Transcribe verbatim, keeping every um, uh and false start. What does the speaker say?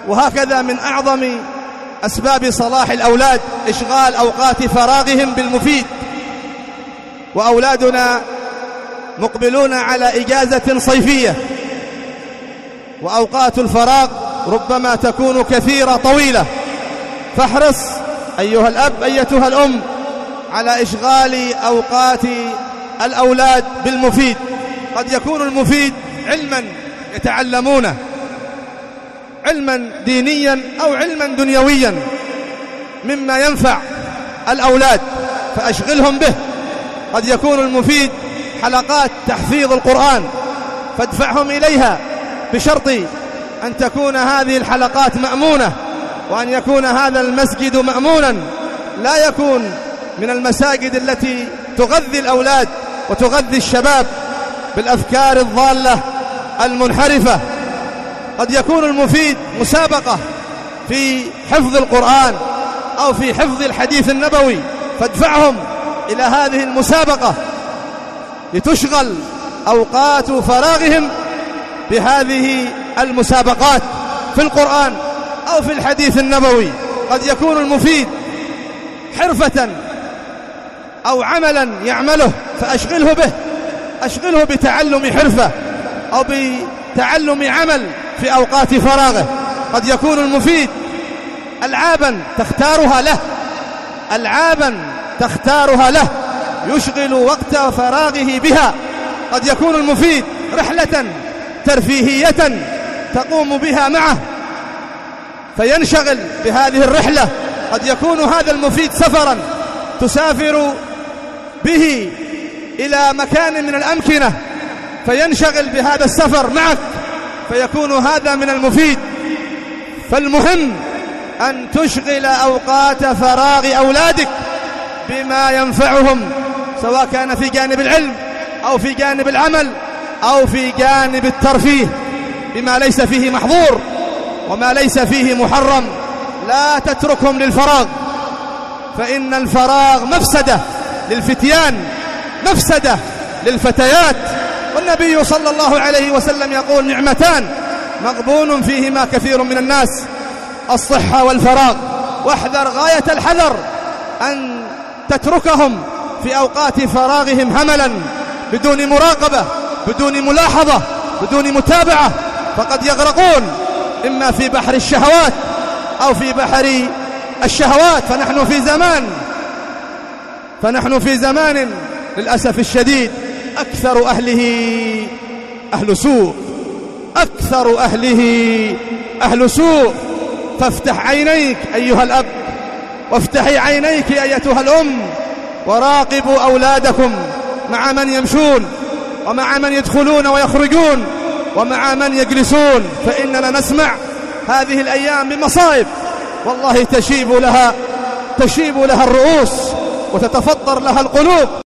وهكذا من أعظم أسباب صلاح الأولاد إشغال أوقات فراغهم بالمفيد. وأولادنا مقبلون على إجازة صيفية، وأوقات الفراغ ربما تكون كثيرة طويلة، فاحرص أيها الأب أيتها الأم على إشغال أوقات الأولاد بالمفيد. قد يكون المفيد علما يتعلمونه، علما دينيا أو علما دنيويا مما ينفع الأولاد فأشغلهم به. قد يكون المفيد حلقات تحفيظ القرآن فادفعهم إليها، بشرط أن تكون هذه الحلقات مأمونة، وأن يكون هذا المسجد مأمونا، لا يكون من المساجد التي تغذي الأولاد وتغذي الشباب بالأفكار الضالة المنحرفة. قد يكون المفيد مسابقة في حفظ القرآن أو في حفظ الحديث النبوي، فادفعهم إلى هذه المسابقة لتشغل أوقات فراغهم بهذه المسابقات في القرآن أو في الحديث النبوي. قد يكون المفيد حرفة أو عملا يعمله فأشغله به، أشغله بتعلم حرفة أو بتعلم عمل في أوقات فراغه. قد يكون المفيد ألعابا تختارها له، ألعابا تختارها له يشغل وقت فراغه بها. قد يكون المفيد رحلة ترفيهية تقوم بها معه فينشغل بهذه الرحلة. قد يكون هذا المفيد سفرا تسافر به إلى مكان من الأمكنة فينشغل بهذا السفر معك، فيكون هذا من المفيد. فالمهم أن تشغل أوقات فراغ أولادك بما ينفعهم، سواء كان في جانب العلم أو في جانب العمل أو في جانب الترفيه، بما ليس فيه محظور وما ليس فيه محرم. لا تتركهم للفراغ، فإن الفراغ مفسدة للفتيان، مفسدة للفتيات. والنبي صلى الله عليه وسلم يقول: نعمتان مغبون فيهما كثير من الناس، الصحة والفراغ. واحذر غاية الحذر أن تتركهم في أوقات فراغهم هملا بدون مراقبة، بدون ملاحظة، بدون متابعة، فقد يغرقون إما في بحر الشهوات أو في بحر الشهوات. فنحن في زمان فنحن في زمان للأسف الشديد أكثر أهله أهل سوء، أكثر أهله أهل سوء. فافتح عينيك أيها الأب، وافتحي عينيك أيتها الأم، وراقبوا أولادكم مع من يمشون ومع من يدخلون ويخرجون ومع من يجلسون، فإننا نسمع هذه الأيام بمصائب والله تشيب لها تشيب لها الرؤوس وتتفطر لها القلوب.